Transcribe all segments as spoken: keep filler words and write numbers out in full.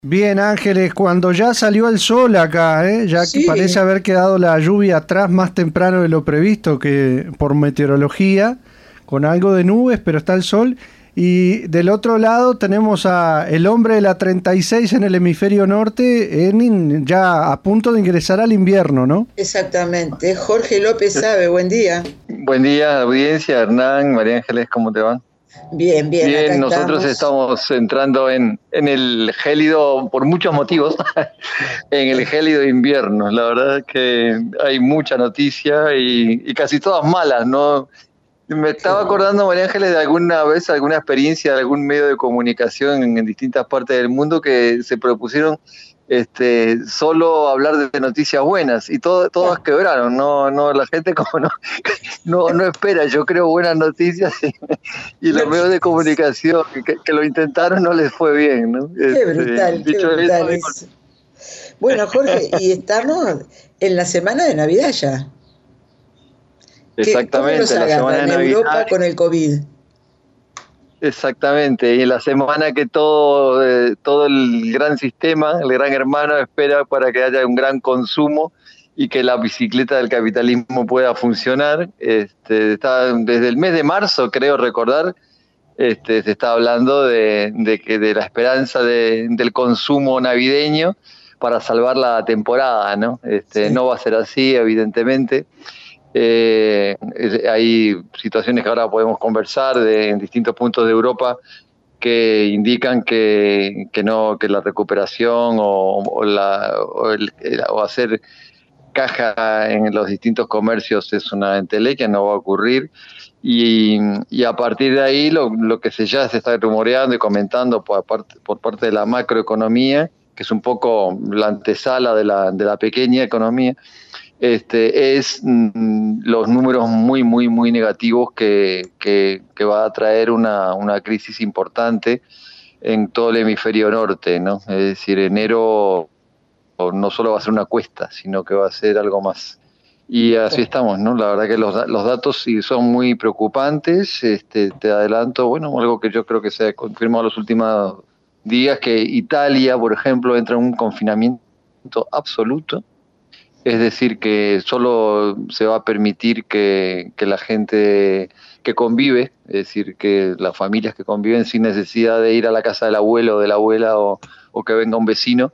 Bien, Ángeles, cuando ya salió el sol acá, ¿eh? Ya que parece Sí, haber quedado la lluvia atrás más temprano de lo previsto que por meteorología, con algo de nubes, pero está el sol. Y del otro lado tenemos a el hombre de la treinta y seis en el hemisferio norte, en in- ya a punto de ingresar al invierno, ¿no? exactamente. Jorge López sabe, buen día. Buen día, audiencia, Hernán, María Ángeles, ¿cómo te van? Bien, bien, acá Bien, nosotros estamos. estamos entrando en, en el gélido, por muchos motivos, en el gélido invierno. La verdad es que hay mucha noticia y, y casi todas malas, ¿no? Me estaba acordando, María Ángeles, de alguna vez, alguna experiencia de algún medio de comunicación en, en distintas partes del mundo que se propusieron este, solo hablar de noticias buenas y todo, todas quebraron, no, no, la gente como no, no, no espera, yo creo, buenas noticias y, y No, los medios de comunicación que, que lo intentaron no les fue bien, ¿no? qué Este, brutal, qué dicho eso, brutal es. Bueno, Jorge, y estamos en la semana de Navidad ya. ¿Qué, cómo los exactamente, la agarra semana de en Navidad. Europa con el COVID? Exactamente, y en la semana que todo, eh, todo el gran sistema, el gran hermano, espera para que haya un gran consumo y que la bicicleta del capitalismo pueda funcionar. Este, está, desde el mes de marzo, creo recordar, este, se está hablando de, de, que, de la esperanza de, del consumo navideño para salvar la temporada, ¿no? Este, Sí, no va a ser así, evidentemente. Eh, hay situaciones que ahora podemos conversar de, en distintos puntos de Europa que indican que, que no, que la recuperación o, o, la, o, el, o hacer caja en los distintos comercios es una entelequia, no va a ocurrir. Y, y a partir de ahí lo, lo que se ya se está rumoreando y comentando por parte, por parte de la macroeconomía, que es un poco la antesala de la, de la pequeña economía, este, es mm, los números muy, muy, muy negativos que, que, que va a traer una, una crisis importante en todo el hemisferio norte, ¿no? Es decir, enero no solo va a ser una cuesta, sino que va a ser algo más. Y así estamos, ¿no? La verdad que los, los datos sí son muy preocupantes. Este, te adelanto, bueno, algo que yo creo que se ha confirmado en los últimos días, que Italia, por ejemplo, entra en un confinamiento absoluto. Es decir, que solo se va a permitir que, que la gente que convive, es decir, que las familias que conviven sin necesidad de ir a la casa del abuelo o de la abuela o, o que venga un vecino,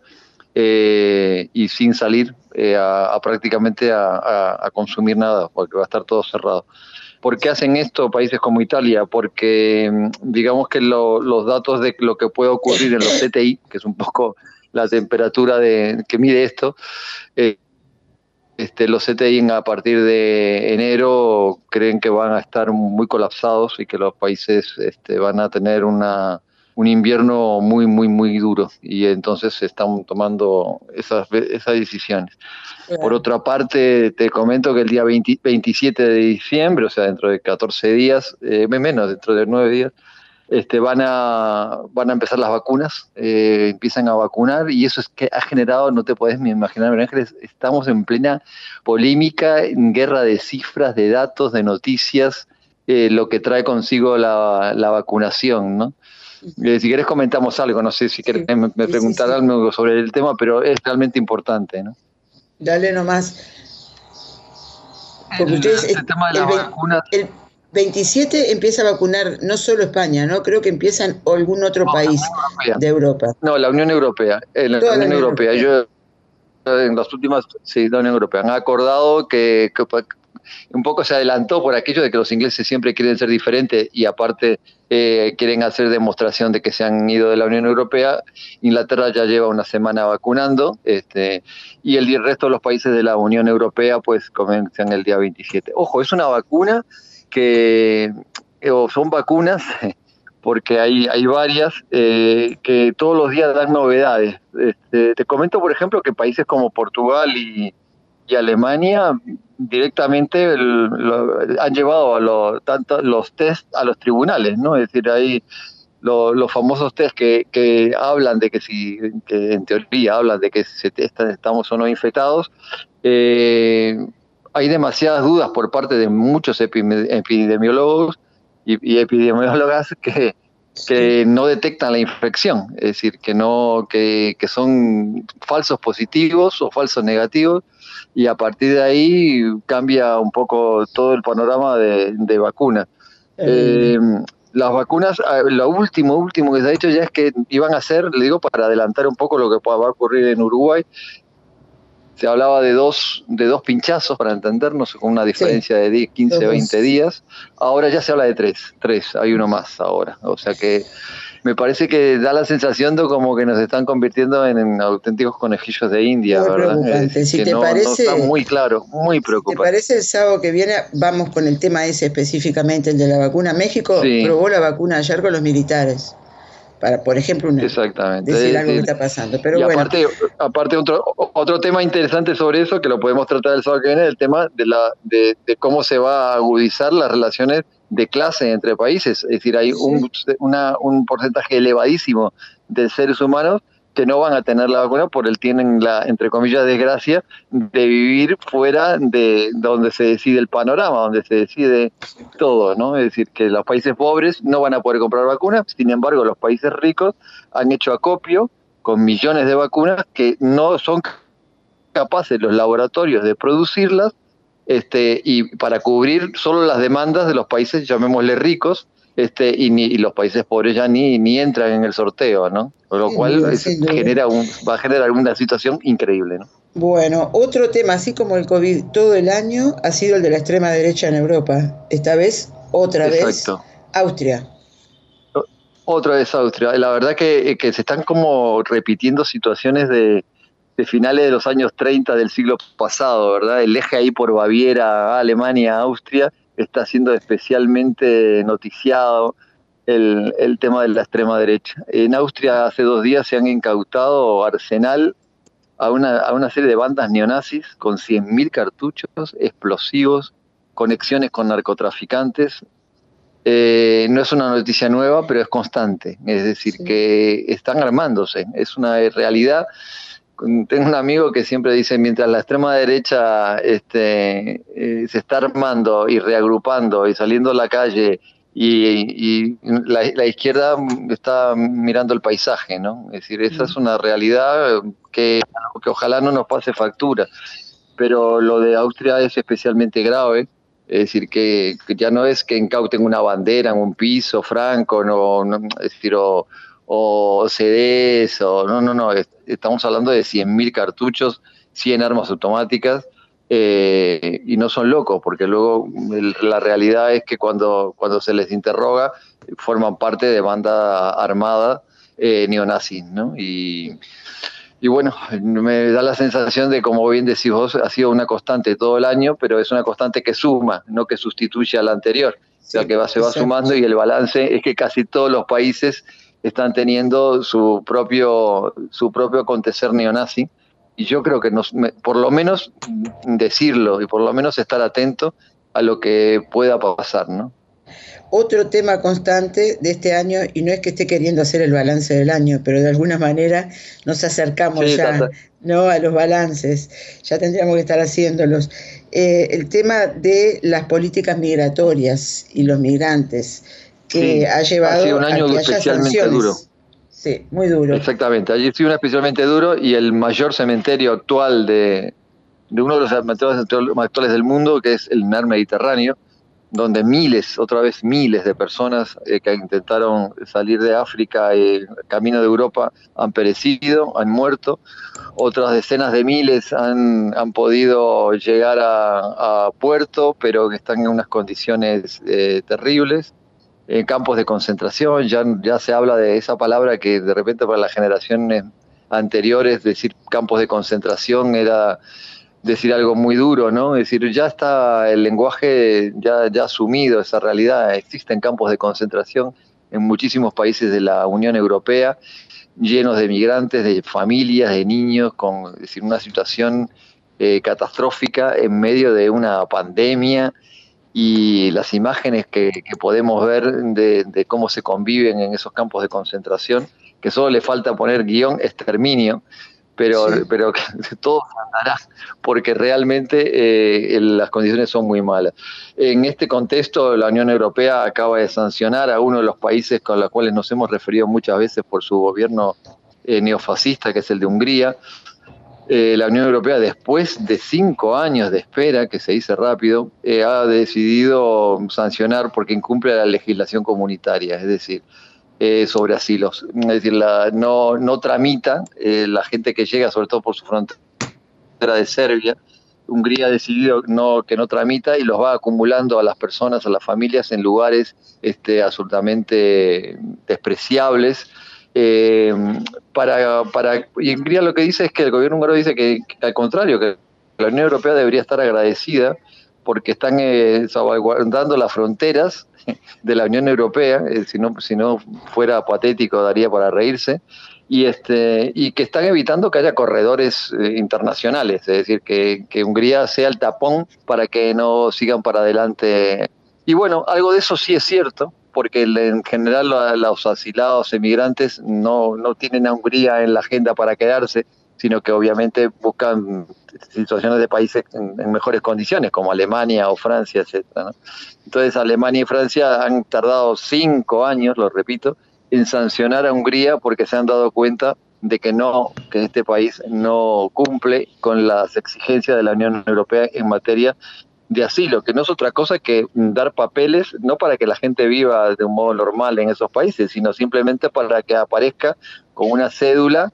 eh, y sin salir eh, a, a prácticamente a, a, a consumir nada, porque va a estar todo cerrado. ¿Por qué hacen esto países como Italia? Porque digamos que lo, los datos de lo que puede ocurrir en los C T I, que es un poco la temperatura de, que mide esto, eh, este, los C T I a partir de enero creen que van a estar muy colapsados y que los países este, van a tener una, un invierno muy, muy, muy duro. Y entonces se están tomando esas, esas decisiones. Por claro. otra parte, te comento que el día veinte, veintisiete de diciembre, o sea, dentro de catorce días, eh, menos, dentro de nueve días, este, van, a, van a empezar las vacunas, eh, empiezan a vacunar y eso es que ha generado, no te podés ni imaginar, Ángeles, estamos en plena polémica, en guerra de cifras, de datos, de noticias, eh, lo que trae consigo la, la vacunación, ¿no? Eh, si querés comentamos algo, no sé si querés Sí, me, me sí, sí, preguntar sí. algo sobre el tema, pero es realmente importante, ¿no? Dale nomás. Porque El, ustedes, este es- tema de las el, vein- vacunas. el veintisiete empieza a vacunar no solo España, ¿no? Creo que empiezan algún otro No, la país Unión Europea. de Europa. No, la Unión Europea. Eh, la Toda la Unión Unión Europea. Europea. Yo en las últimas, sí, la Unión Europea, han acordado que, que un poco se adelantó por aquello de que los ingleses siempre quieren ser diferentes y aparte eh, quieren hacer demostración de que se han ido de la Unión Europea. Inglaterra ya lleva una semana vacunando, este, y el, el resto de los países de la Unión Europea pues comienzan el día veintisiete. Ojo, es una vacuna que, o son vacunas porque hay, hay varias eh, que todos los días dan novedades. Este, te comento, por ejemplo, que países como Portugal y, y Alemania directamente el, lo, han llevado a lo, tanto los test a los tribunales, ¿no? Es decir, hay lo, los famosos test que, que hablan de que si, que en teoría hablan de que si estamos o no infectados. Eh, hay demasiadas dudas por parte de muchos epidemiólogos y, y epidemiólogas que, que no detectan la infección, es decir, que, no, que, que son falsos positivos o falsos negativos, y a partir de ahí cambia un poco todo el panorama de, de vacunas. Eh, las vacunas, lo último, último que se ha dicho ya es que iban a ser, le digo para adelantar un poco lo que va a ocurrir en Uruguay, se hablaba de dos, de dos pinchazos, para entendernos, con una diferencia sí, de diez, quince, veinte días. Ahora ya se habla de tres, tres, hay uno más ahora. O sea que me parece que da la sensación de como que nos están convirtiendo en, en auténticos conejillos de India, muy ¿verdad? Preocupante. Es si que te no, parece, no está muy claro, muy preocupante. Si te parece, el sábado que viene vamos con el tema ese específicamente, el de la vacuna. México sí. probó la vacuna ayer con los militares. Para, por ejemplo, una, Exactamente. decir es algo decir, que está pasando. Pero y bueno. aparte, aparte otro, otro tema interesante sobre eso, que lo podemos tratar el sábado que viene, el tema de, la, de, de cómo se va a agudizar las relaciones de clase entre países. Es decir, hay sí. un, una, un porcentaje elevadísimo de seres humanos que no van a tener la vacuna por el tienen la, entre comillas, desgracia de vivir fuera de donde se decide el panorama, donde se decide todo, ¿no? Es decir, que los países pobres no van a poder comprar vacunas, sin embargo, los países ricos han hecho acopio con millones de vacunas que no son capaces los laboratorios de producirlas, este, y para cubrir solo las demandas de los países, llamémosle ricos, este, y, ni, y los países pobres ya ni, ni entran en el sorteo, ¿no? Con lo sí, cual duda, es, genera un, va a generar una situación increíble, ¿no? Bueno, otro tema, así como el COVID todo el año, ha sido el de la extrema derecha en Europa. Esta vez, otra Exacto. vez, Austria. Otra vez Austria. La verdad que, que se están como repitiendo situaciones de, de finales de los años treinta del siglo pasado, ¿verdad? El eje ahí por Baviera, Alemania, Austria, está siendo especialmente noticiado el, el tema de la extrema derecha. En Austria hace dos días se han incautado arsenal a una, a una serie de bandas neonazis con cien mil cartuchos, explosivos, conexiones con narcotraficantes. Eh, no es una noticia nueva, pero es constante. Es decir, sí. que están armándose. Es una realidad. Tengo un amigo que siempre dice, mientras la extrema derecha este, eh, se está armando y reagrupando y saliendo a la calle, y, y la, la izquierda está mirando el paisaje, ¿no? Es decir, esa es una realidad que, que ojalá no nos pase factura. Pero lo de Austria es especialmente grave. Es decir, que, que ya no es que incauten una bandera en un piso franco, no, no, es decir, o, o C Ds, o no, no, no, estamos hablando de cien mil cartuchos, cien armas automáticas, eh, y no son locos, porque luego el, la realidad es que cuando, cuando se les interroga, forman parte de banda armada eh, neonazis, ¿no? Y... Y bueno, me da la sensación de, como bien decís vos, ha sido una constante todo el año, pero es una constante que suma, no que sustituye a la anterior. Sí, o sea, que va, se va sumando, y el balance es que casi todos los países están teniendo su propio, su propio acontecer neonazi. Y yo creo que nos, por lo menos decirlo y por lo menos estar atento a lo que pueda pasar, ¿no? Otro tema constante de este año, y no es que esté queriendo hacer el balance del año, pero de alguna manera nos acercamos sí, ya tata. ¿no? a los balances, ya tendríamos que estar haciéndolos. Eh, el tema de las políticas migratorias y los migrantes, que sí, ha llevado ha sido un año a que especialmente haya duro. Sí, muy duro. Exactamente, allí sí, un especialmente duro, y el mayor cementerio actual de, de uno de los cementerios más actuales del mundo, que es el mar Mediterráneo, donde miles, otra vez miles de personas eh, que intentaron salir de África y eh, camino de Europa han perecido, han muerto. Otras decenas de miles han, han podido llegar a, a puerto, pero que están en unas condiciones eh, terribles. En campos de concentración, ya, ya se habla de esa palabra que de repente para las generaciones anteriores decir campos de concentración era decir algo muy duro, ¿no? Es decir, ya está el lenguaje ya, ya asumido, esa realidad. Existen campos de concentración en muchísimos países de la Unión Europea, llenos de migrantes, de familias, de niños, con es decir, una situación eh, catastrófica en medio de una pandemia, y las imágenes que, que podemos ver de, de cómo se conviven en esos campos de concentración, que solo le falta poner guión exterminio, pero, Sí. pero todo andará, porque realmente eh, las condiciones son muy malas. En este contexto, la Unión Europea acaba de sancionar a uno de los países con los cuales nos hemos referido muchas veces por su gobierno eh, neofascista, que es el de Hungría. Eh, la Unión Europea, después de cinco años de espera, que se dice rápido, eh, ha decidido sancionar porque incumple la legislación comunitaria, es decir, eh, sobre asilos. Es decir, la, no, no tramita eh, la gente que llega, sobre todo por su frontera de Serbia. Hungría ha decidido no, que no tramita y los va acumulando a las personas, a las familias, en lugares este, absolutamente despreciables. Eh, para, para, y Hungría lo que dice es que el gobierno húngaro dice que, que al contrario, que la Unión Europea debería estar agradecida porque están eh, salvaguardando las fronteras de la Unión Europea. Eh, si, no, si no fuera patético daría para reírse. Y, este, y que están evitando que haya corredores eh, internacionales, es decir, que, que Hungría sea el tapón para que no sigan para adelante. Y bueno, algo de eso sí es cierto, porque en general los asilados emigrantes no, no tienen a Hungría en la agenda para quedarse, sino que obviamente buscan situaciones de países en, en mejores condiciones, como Alemania o Francia, etcétera, ¿no? Entonces Alemania y Francia han tardado cinco años, lo repito, en sancionar a Hungría porque se han dado cuenta de que no, que este país no cumple con las exigencias de la Unión Europea en materia de asilo, que no es otra cosa que dar papeles, no para que la gente viva de un modo normal en esos países, sino simplemente para que aparezca con una cédula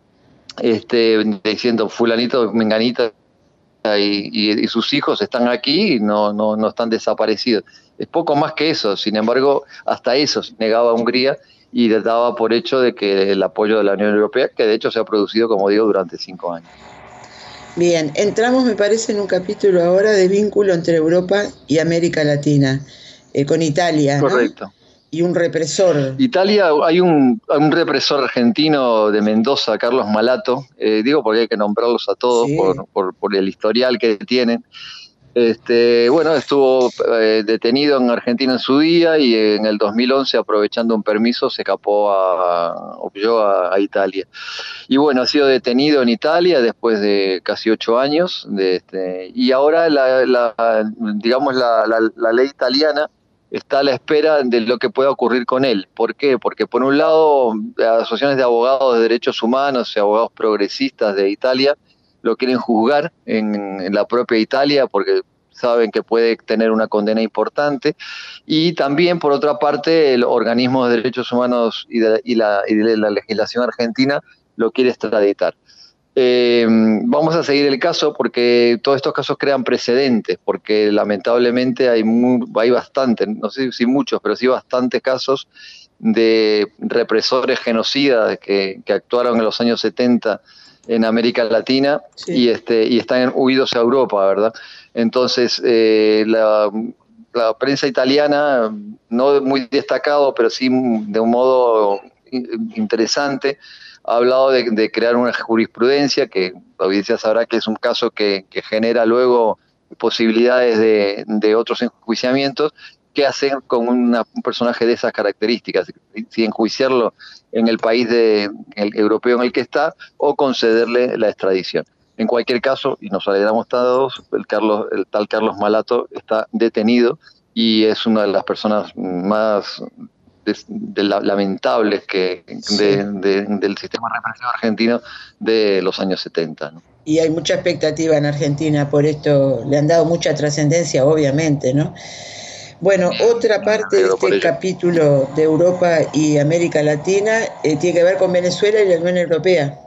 este, diciendo fulanito, menganita y, y, y sus hijos están aquí y no, no, no están desaparecidos. Es poco más que eso, sin embargo, hasta eso negaba Hungría y les daba por hecho de que el apoyo de la Unión Europea, que de hecho se ha producido, como digo, durante cinco años. Bien, entramos, me parece, en un capítulo ahora de vínculo entre Europa y América Latina, eh, con Italia, ¿no? Correcto. Y un represor. Italia, hay un, un represor argentino de Mendoza, Carlos Malato, eh, digo porque hay que nombrarlos a todos, sí, por, por, por el historial que tienen. Este, bueno, estuvo eh, detenido en Argentina en su día y en el dos mil once, aprovechando un permiso, se escapó a, a, a Italia. Y bueno, ha sido detenido en Italia después de casi ocho años. De este, y ahora, la, la, digamos, la, la, la ley italiana está a la espera de lo que pueda ocurrir con él. ¿Por qué? Porque por un lado, las asociaciones de abogados de derechos humanos y abogados progresistas de Italia lo quieren juzgar en, en la propia Italia porque saben que puede tener una condena importante, y también por otra parte el organismo de derechos humanos y de, y la, y de la legislación argentina lo quiere extraditar. Eh, vamos a seguir el caso porque todos estos casos crean precedentes, porque lamentablemente hay, muy, hay bastantes, no sé si muchos, pero sí bastantes casos de represores genocidas que, que actuaron en los años setenta en América Latina, sí, y, este, y están huidos a Europa, ¿verdad? Entonces, eh, la, la prensa italiana, no muy destacado, pero sí de un modo interesante, ha hablado de, de crear una jurisprudencia, que la audiencia sabrá que es un caso que, que genera luego posibilidades de, de otros enjuiciamientos. ¿Qué hacer con una, un personaje de esas características? Si enjuiciarlo en el país de, el europeo en el que está, o concederle la extradición. En cualquier caso, y nos alegramos todos, el, Carlos, el tal Carlos Malato está detenido y es una de las personas más de, de la, lamentables que, sí, de, de, del sistema represivo argentino de los años setenta, ¿no? Y hay mucha expectativa en Argentina por esto, le han dado mucha trascendencia, obviamente, ¿no? Bueno, otra parte de este capítulo de Europa y América Latina eh, tiene que ver con Venezuela y la Unión Europea.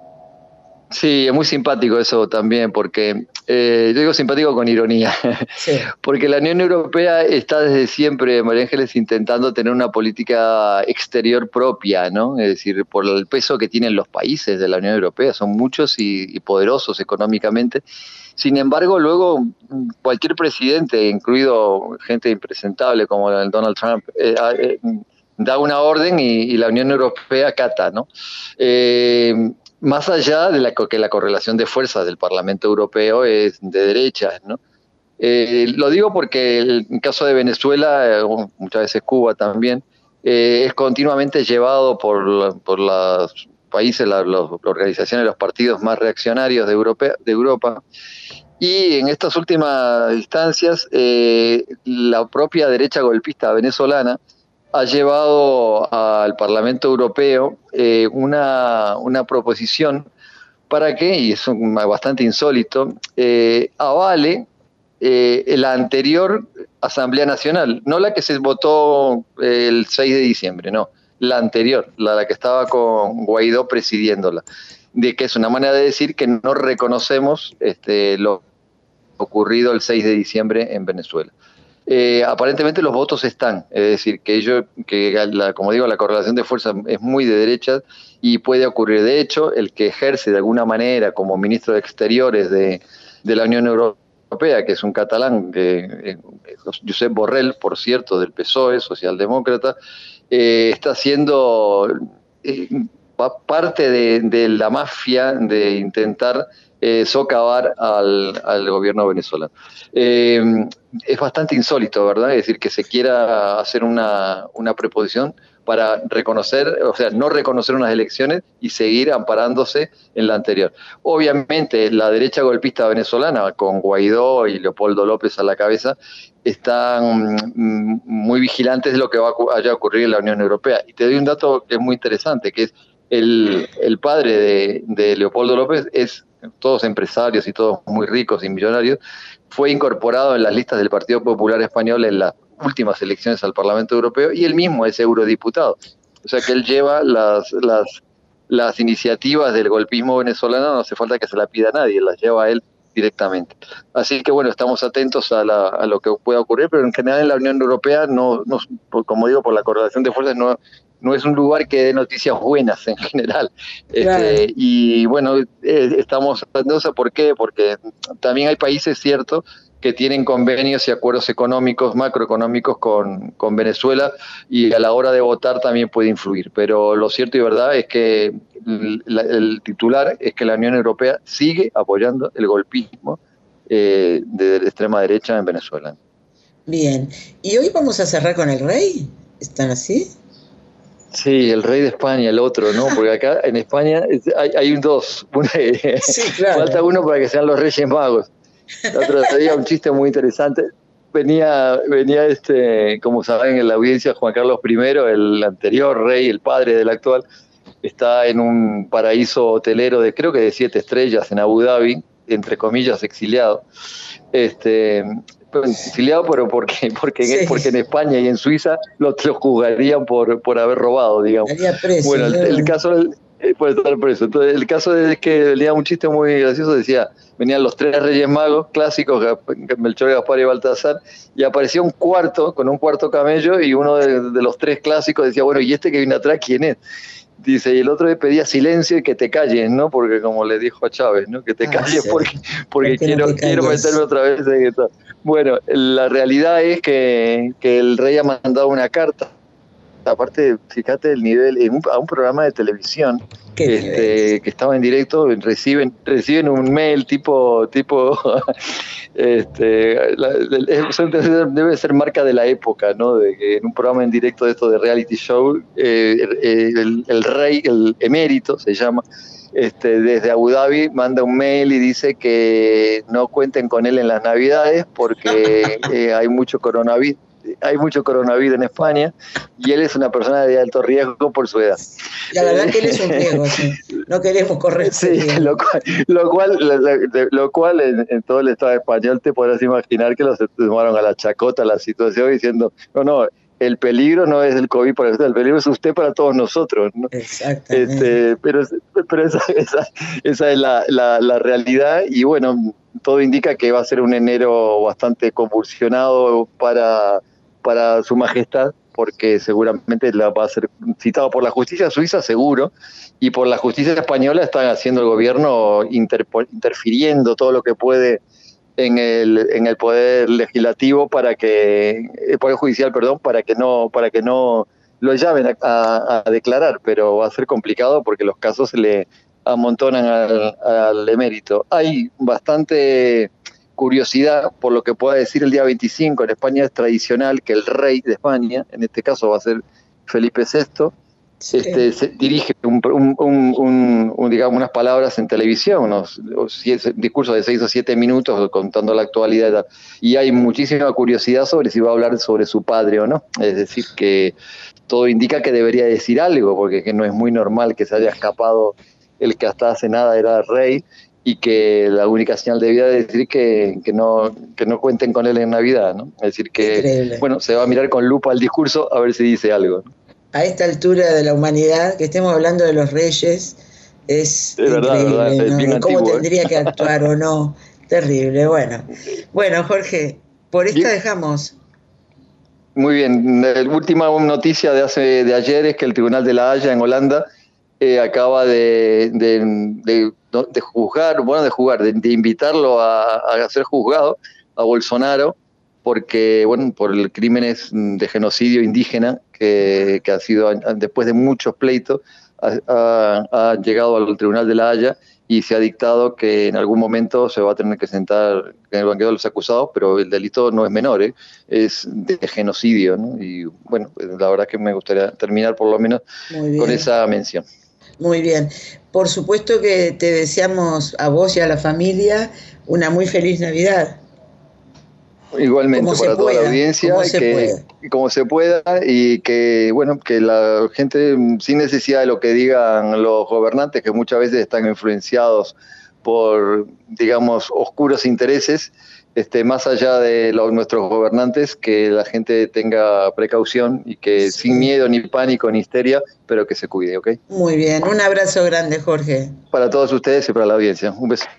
Sí, es muy simpático eso también, porque eh, yo digo simpático con ironía, sí, porque la Unión Europea está desde siempre, María Ángeles, intentando tener una política exterior propia, ¿no? Es decir, por el peso que tienen los países de la Unión Europea, son muchos y, y poderosos económicamente. Sin embargo, luego cualquier presidente, incluido gente impresentable como el Donald Trump, eh, eh, da una orden y, y la Unión Europea acata, ¿no? Eh, más allá de la, que la correlación de fuerzas del Parlamento Europeo es de derechas, ¿no? Eh, lo digo porque el caso de Venezuela, eh, muchas veces Cuba también, eh, es continuamente llevado por, la, por las países, la, los, la organización de los partidos más reaccionarios de Europa, de Europa. Y en estas últimas instancias, eh, la propia derecha golpista venezolana ha llevado al Parlamento Europeo eh, una, una proposición para que, y es un, bastante insólito, eh, avale eh, la anterior Asamblea Nacional, no la que se votó eh, el seis de diciembre, no, la anterior, la, la que estaba con Guaidó presidiéndola, de que es una manera de decir que no reconocemos este, lo ocurrido el seis de diciembre en Venezuela. Eh, aparentemente los votos están, es decir, que ellos, que la, como digo, la correlación de fuerzas es muy de derecha y puede ocurrir. De hecho, el que ejerce de alguna manera como ministro de Exteriores de, de la Unión Europea, que es un catalán, eh, Josep Borrell, por cierto, del P S O E, socialdemócrata, eh, está siendo eh, parte de, de la mafia de intentar Eh, socavar al, al gobierno venezolano. Eh, es bastante insólito, ¿verdad? Es decir, que se quiera hacer una, una preposición para reconocer, o sea, no reconocer unas elecciones y seguir amparándose en la anterior. Obviamente, la derecha golpista venezolana, con Guaidó y Leopoldo López a la cabeza, están mm, muy vigilantes de lo que va a, vaya a ocurrir en la Unión Europea. Y te doy un dato que es muy interesante, que es el, el padre de, de Leopoldo López es todos empresarios y todos muy ricos y millonarios, fue incorporado en las listas del Partido Popular Español en las últimas elecciones al Parlamento Europeo y él mismo es eurodiputado. O sea que él lleva las, las, las iniciativas del golpismo venezolano, no hace falta que se la pida a nadie, las lleva él directamente. Así que bueno, estamos atentos a, la, a lo que pueda ocurrir, pero en general en la Unión Europea, no, no, como digo, por la correlación de fuerzas, no no es un lugar que dé noticias buenas en general. Claro. Este, y bueno, eh, estamos hablando de ¿por qué? Porque también hay países, cierto, que tienen convenios y acuerdos económicos, macroeconómicos con, con Venezuela y a la hora de votar también puede influir. Pero lo cierto y verdad es que la, el titular es que la Unión Europea sigue apoyando el golpismo eh, de la extrema derecha en Venezuela. Bien, ¿y hoy vamos a cerrar con el rey? ¿Están así? Sí, el rey de España, el otro, ¿no? Porque acá en España hay, hay un dos. Una, sí, claro. Falta uno para que sean los Reyes Magos. El otro día un chiste muy interesante. Venía, venía este, como saben, en la audiencia Juan Carlos primero, el anterior rey, el padre del actual, está en un paraíso hotelero de creo que de siete estrellas en Abu Dhabi, entre comillas, exiliado. Este... exiliado, pero porque, porque, sí. porque en España y en Suiza lo, lo juzgarían por, por haber robado, digamos. Preso, bueno, el, el caso eh, puede estar preso. Entonces, el caso es que leía un chiste muy gracioso, decía, venían los tres Reyes Magos clásicos, Melchor, Gaspar y Baltasar, y aparecía un cuarto, con un cuarto camello, y uno de, de los tres clásicos decía, bueno, ¿y este que viene atrás quién es? Dice, y el otro le pedía silencio y que te calles, ¿no? Porque como le dijo a Chávez, ¿no? Que te ah, calles sí. porque, porque quiero, no quiero meterme otra vez en esto. Bueno, la realidad es que, que el rey ha mandado una carta. Aparte, fíjate el nivel, en un, a un programa de televisión este, que estaba en directo, reciben reciben un mail tipo, tipo este, la, debe ser marca de la época, ¿no? De que en un programa en directo de esto de reality show, eh, el, el rey, el emérito se llama, este, desde Abu Dhabi manda un mail y dice que no cuenten con él en las Navidades porque eh, hay mucho coronavirus. Hay mucho coronavirus en España y él es una persona de alto riesgo por su edad. La verdad que él es un riesgo, sí. No queremos correr. Sí, lo cual, lo cual, lo, lo cual en, en todo el Estado español te podrás imaginar que los tomaron a la chacota la situación diciendo, no, no, el peligro no es el COVID para usted, el peligro es usted para todos nosotros, ¿no? Exactamente. Este, pero pero esa, esa, esa es la, la, la realidad y bueno, todo indica que va a ser un enero bastante convulsionado para... para su majestad, porque seguramente la va a ser citado por la justicia suiza, seguro, y por la justicia española están haciendo el gobierno inter, interfiriendo todo lo que puede en el, en el poder legislativo para que, el poder judicial, perdón, para que no, para que no lo llamen a, a, a declarar, pero va a ser complicado porque los casos se le amontonan al, al emérito. Hay bastante curiosidad por lo que pueda decir el día veinticinco. En España es tradicional que el rey de España, en este caso va a ser Felipe sexto, sí. este, se dirige un, un, un, un, un, digamos, unas palabras en televisión, unos, unos discursos de seis o siete minutos contando la actualidad, y hay muchísima curiosidad sobre si va a hablar sobre su padre o no. Es decir, que todo indica que debería decir algo, porque que no es muy normal que se haya escapado el que hasta hace nada era rey, y que la única señal de vida es decir que, que, no, que no cuenten con él en Navidad, ¿no? Es decir que, increíble. Bueno, se va a mirar con lupa el discurso a ver si dice algo, ¿no? A esta altura de la humanidad, que estemos hablando de los reyes, es, es increíble, verdad, verdad, ¿no? Bien cómo antiguo, tendría ¿eh? que actuar o no. Terrible, bueno. Bueno, Jorge, por esta bien. dejamos. Muy bien, la última noticia de, hace, de ayer es que el Tribunal de la Haya en Holanda eh, acaba de, de, de, de juzgar, bueno, de jugar, de, de invitarlo a, a ser juzgado a Bolsonaro, porque, bueno, por el crímenes de genocidio indígena que, que ha sido, después de muchos pleitos, ha, ha, ha llegado al Tribunal de la Haya y se ha dictado que en algún momento se va a tener que sentar en el banquete de los acusados, pero el delito no es menor, ¿eh? Es de genocidio, ¿no? Y bueno, la verdad que me gustaría terminar por lo menos con esa mención. Muy bien. Por supuesto que te deseamos a vos y a la familia una muy feliz Navidad. Igualmente para toda la audiencia, como se, que, como se pueda, y que bueno, que la gente, sin necesidad de lo que digan los gobernantes, que muchas veces están influenciados por, digamos, oscuros intereses, este, más allá de los, nuestros gobernantes, que la gente tenga precaución y que sí. sin miedo, ni pánico, ni histeria, pero que se cuide, ¿ok? Muy bien, un abrazo grande, Jorge. Para todos ustedes y para la audiencia, un beso.